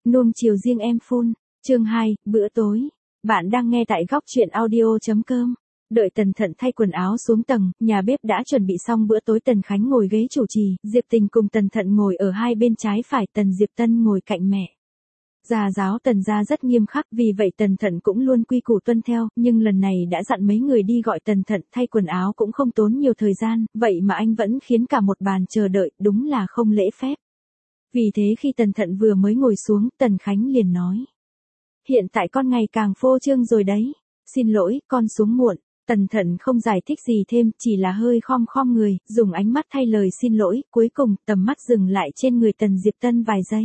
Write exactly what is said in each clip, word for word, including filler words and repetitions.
Nuông chiều riêng em phun, chương hai, bữa tối. Bạn đang nghe tại góc truyện audio.com. Đợi Tần Thận thay quần áo xuống tầng, nhà bếp đã chuẩn bị xong bữa tối. Tần Khánh ngồi ghế chủ trì, Diệp Tình cùng Tần Thận ngồi ở hai bên trái phải, Tần Diệp Tân ngồi cạnh mẹ. Gia giáo Tần gia rất nghiêm khắc, vì vậy Tần Thận cũng luôn quy củ tuân theo, nhưng lần này đã dặn mấy người đi gọi Tần Thận thay quần áo cũng không tốn nhiều thời gian, vậy mà anh vẫn khiến cả một bàn chờ đợi, đúng là không lễ phép. Vì thế khi Tần Thận vừa mới ngồi xuống, Tần Khánh liền nói: Hiện tại con ngày càng phô trương rồi đấy, xin lỗi, con xuống muộn. Tần Thận không giải thích gì thêm, chỉ là hơi khom khom người, dùng ánh mắt thay lời xin lỗi, cuối cùng tầm mắt dừng lại trên người Tần Diệp Tân vài giây.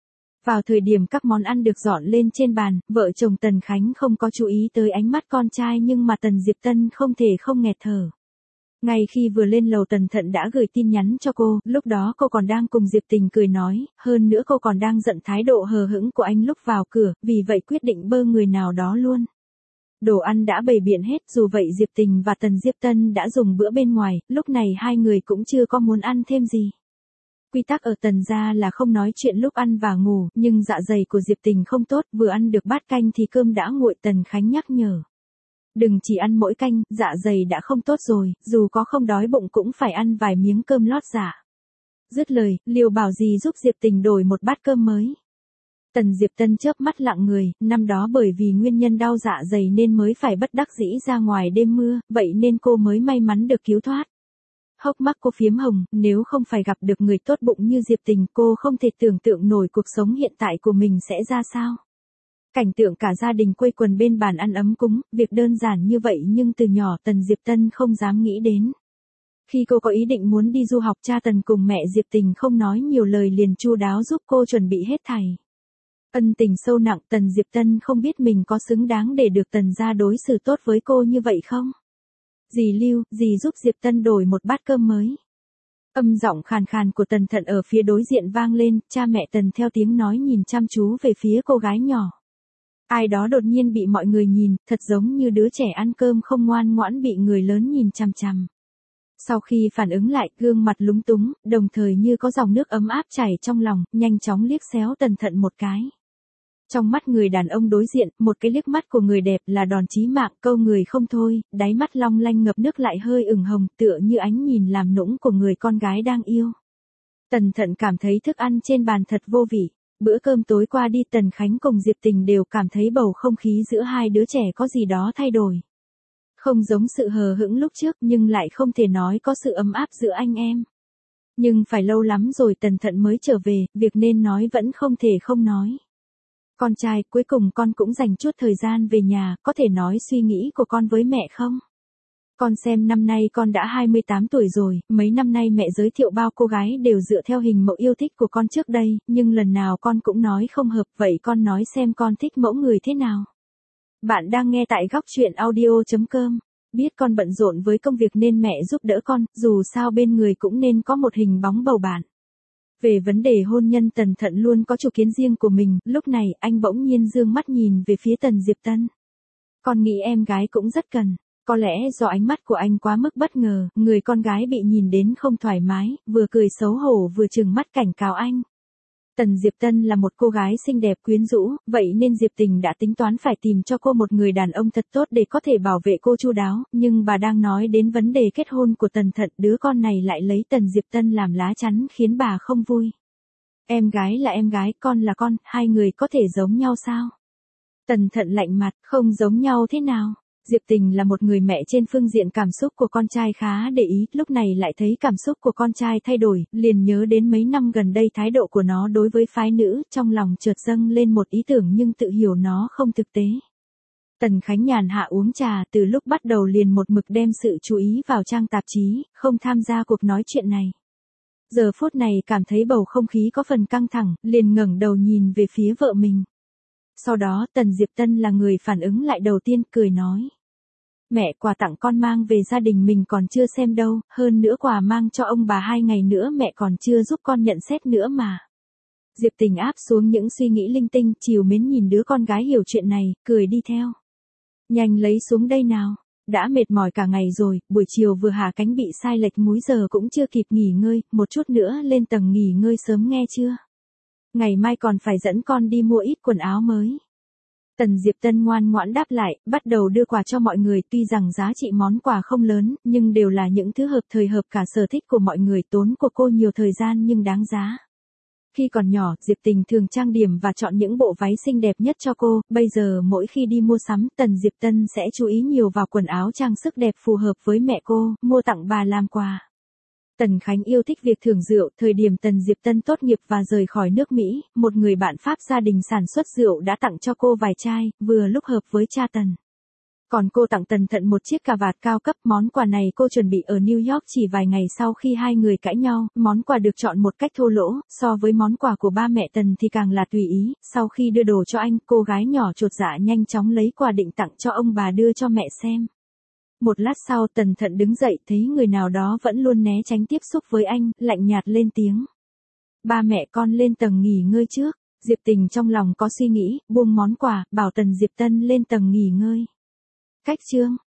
Vào thời điểm các món ăn được dọn lên trên bàn, vợ chồng Tần Khánh không có chú ý tới ánh mắt con trai, nhưng mà Tần Diệp Tân không thể không nghẹt thở. Ngay khi vừa lên lầu Tần Thận đã gửi tin nhắn cho cô, lúc đó cô còn đang cùng Diệp Tình cười nói, hơn nữa cô còn đang giận thái độ hờ hững của anh lúc vào cửa, vì vậy quyết định bơ người nào đó luôn. Đồ ăn đã bày biện hết, dù vậy Diệp Tình và Tần Diệp Tân đã dùng bữa bên ngoài, lúc này hai người cũng chưa có muốn ăn thêm gì. Quy tắc ở Tần gia là không nói chuyện lúc ăn và ngủ, nhưng dạ dày của Diệp Tình không tốt, vừa ăn được bát canh thì cơm đã nguội. Tần Khánh nhắc nhở: Đừng chỉ ăn mỗi canh, dạ dày đã không tốt rồi, dù có không đói bụng cũng phải ăn vài miếng cơm lót dạ. Dứt lời, Liều Bảo Dì giúp Diệp Tình đổi một bát cơm mới. Tần Diệp Tân chớp mắt lặng người, năm đó bởi vì nguyên nhân đau dạ dày nên mới phải bất đắc dĩ ra ngoài đêm mưa, vậy nên cô mới may mắn được cứu thoát. Hốc mắt cô phiếm hồng, nếu không phải gặp được người tốt bụng như Diệp Tình, cô không thể tưởng tượng nổi cuộc sống hiện tại của mình sẽ ra sao. Cảnh tượng cả gia đình quây quần bên bàn ăn ấm cúng, việc đơn giản như vậy nhưng từ nhỏ Tần Diệp Tân không dám nghĩ đến. Khi cô có ý định muốn đi du học, cha Tần cùng mẹ Diệp Tình không nói nhiều lời liền chu đáo giúp cô chuẩn bị hết thảy. Ân tình sâu nặng, Tần Diệp Tân không biết mình có xứng đáng để được Tần gia đối xử tốt với cô như vậy không? Dì Lưu, dì giúp Diệp Tân đổi một bát cơm mới. Âm giọng khàn khàn của Tần Thận ở phía đối diện vang lên, cha mẹ Tần theo tiếng nói nhìn chăm chú về phía cô gái nhỏ. Ai đó đột nhiên bị mọi người nhìn, thật giống như đứa trẻ ăn cơm không ngoan ngoãn bị người lớn nhìn chằm chằm. Sau khi phản ứng lại, gương mặt lúng túng, đồng thời như có dòng nước ấm áp chảy trong lòng, nhanh chóng liếc xéo Tần Thận một cái. Trong mắt người đàn ông đối diện, một cái liếc mắt của người đẹp là đòn chí mạng, câu người không thôi, đáy mắt long lanh ngập nước lại hơi ửng hồng, tựa như ánh nhìn làm nũng của người con gái đang yêu. Tần Thận cảm thấy thức ăn trên bàn thật vô vị. Bữa cơm tối qua đi, Tần Khánh cùng Diệp Tình đều cảm thấy bầu không khí giữa hai đứa trẻ có gì đó thay đổi. Không giống sự hờ hững lúc trước, nhưng lại không thể nói có sự ấm áp giữa anh em. Nhưng phải lâu lắm rồi Tần Thận mới trở về, việc nên nói vẫn không thể không nói. Con trai, cuối cùng con cũng dành chút thời gian về nhà, có thể nói suy nghĩ của con với mẹ không? Con xem năm nay con đã hai mươi tám tuổi rồi, mấy năm nay mẹ giới thiệu bao cô gái đều dựa theo hình mẫu yêu thích của con trước đây, nhưng lần nào con cũng nói không hợp, vậy con nói xem con thích mẫu người thế nào? Bạn đang nghe tại góc truyện audio.com. Biết con bận rộn với công việc nên mẹ giúp đỡ con, dù sao bên người cũng nên có một hình bóng bầu bạn. Về vấn đề hôn nhân, Tần Thận luôn có chủ kiến riêng của mình, lúc này anh bỗng nhiên dương mắt nhìn về phía Tần Diệp Tân. Con nghĩ em gái cũng rất cần. Có lẽ do ánh mắt của anh quá mức bất ngờ, người con gái bị nhìn đến không thoải mái, vừa cười xấu hổ vừa trừng mắt cảnh cáo anh. Tần Diệp Tân là một cô gái xinh đẹp quyến rũ, vậy nên Diệp Tình đã tính toán phải tìm cho cô một người đàn ông thật tốt để có thể bảo vệ cô chu đáo, nhưng bà đang nói đến vấn đề kết hôn của Tần Thận, đứa con này lại lấy Tần Diệp Tân làm lá chắn khiến bà không vui. Em gái là em gái, con là con, hai người có thể giống nhau sao? Tần Thận lạnh mặt, không giống nhau thế nào? Diệp Tình là một người mẹ trên phương diện cảm xúc của con trai khá để ý, lúc này lại thấy cảm xúc của con trai thay đổi, liền nhớ đến mấy năm gần đây thái độ của nó đối với phái nữ, trong lòng chợt dâng lên một ý tưởng nhưng tự hiểu nó không thực tế. Tần Khánh nhàn hạ uống trà, từ lúc bắt đầu liền một mực đem sự chú ý vào trang tạp chí, không tham gia cuộc nói chuyện này. Giờ phút này cảm thấy bầu không khí có phần căng thẳng, liền ngẩng đầu nhìn về phía vợ mình. Sau đó Tần Diệp Tân là người phản ứng lại đầu tiên, cười nói. Mẹ, quà tặng con mang về gia đình mình còn chưa xem đâu, hơn nữa quà mang cho ông bà hai ngày nữa mẹ còn chưa giúp con nhận xét nữa mà. Diệp Tình áp xuống những suy nghĩ linh tinh, trìu mến nhìn đứa con gái hiểu chuyện này, cười đi theo. Nhanh lấy xuống đây nào, đã mệt mỏi cả ngày rồi, buổi chiều vừa hạ cánh bị sai lệch múi giờ cũng chưa kịp nghỉ ngơi, một chút nữa lên tầng nghỉ ngơi sớm nghe chưa. ngày mai còn phải dẫn con đi mua ít quần áo mới. Tần Diệp Tân ngoan ngoãn đáp lại, bắt đầu đưa quà cho mọi người, tuy rằng giá trị món quà không lớn, nhưng đều là những thứ hợp thời hợp cả sở thích của mọi người, tốn của cô nhiều thời gian nhưng đáng giá. Khi còn nhỏ, Diệp Tình thường trang điểm và chọn những bộ váy xinh đẹp nhất cho cô, bây giờ mỗi khi đi mua sắm, Tần Diệp Tân sẽ chú ý nhiều vào quần áo trang sức đẹp phù hợp với mẹ cô, mua tặng bà làm quà. Tần Khánh yêu thích việc thưởng rượu, thời điểm Tần Diệp Tân tốt nghiệp và rời khỏi nước Mỹ, một người bạn Pháp gia đình sản xuất rượu đã tặng cho cô vài chai, vừa lúc hợp với cha Tần. Còn cô tặng Tần Thận một chiếc cà vạt cao cấp, món quà này cô chuẩn bị ở New York chỉ vài ngày sau khi hai người cãi nhau, món quà được chọn một cách thô lỗ, so với món quà của ba mẹ Tần thì càng là tùy ý, sau khi đưa đồ cho anh, cô gái nhỏ chột dạ nhanh chóng lấy quà định tặng cho ông bà đưa cho mẹ xem. Một lát sau Tần Thận đứng dậy thấy người nào đó vẫn luôn né tránh tiếp xúc với anh, lạnh nhạt lên tiếng. Ba mẹ con lên tầng nghỉ ngơi trước. Diệp Tình trong lòng có suy nghĩ, buông món quà, bảo Tần Diệp Tân lên tầng nghỉ ngơi. Cách chương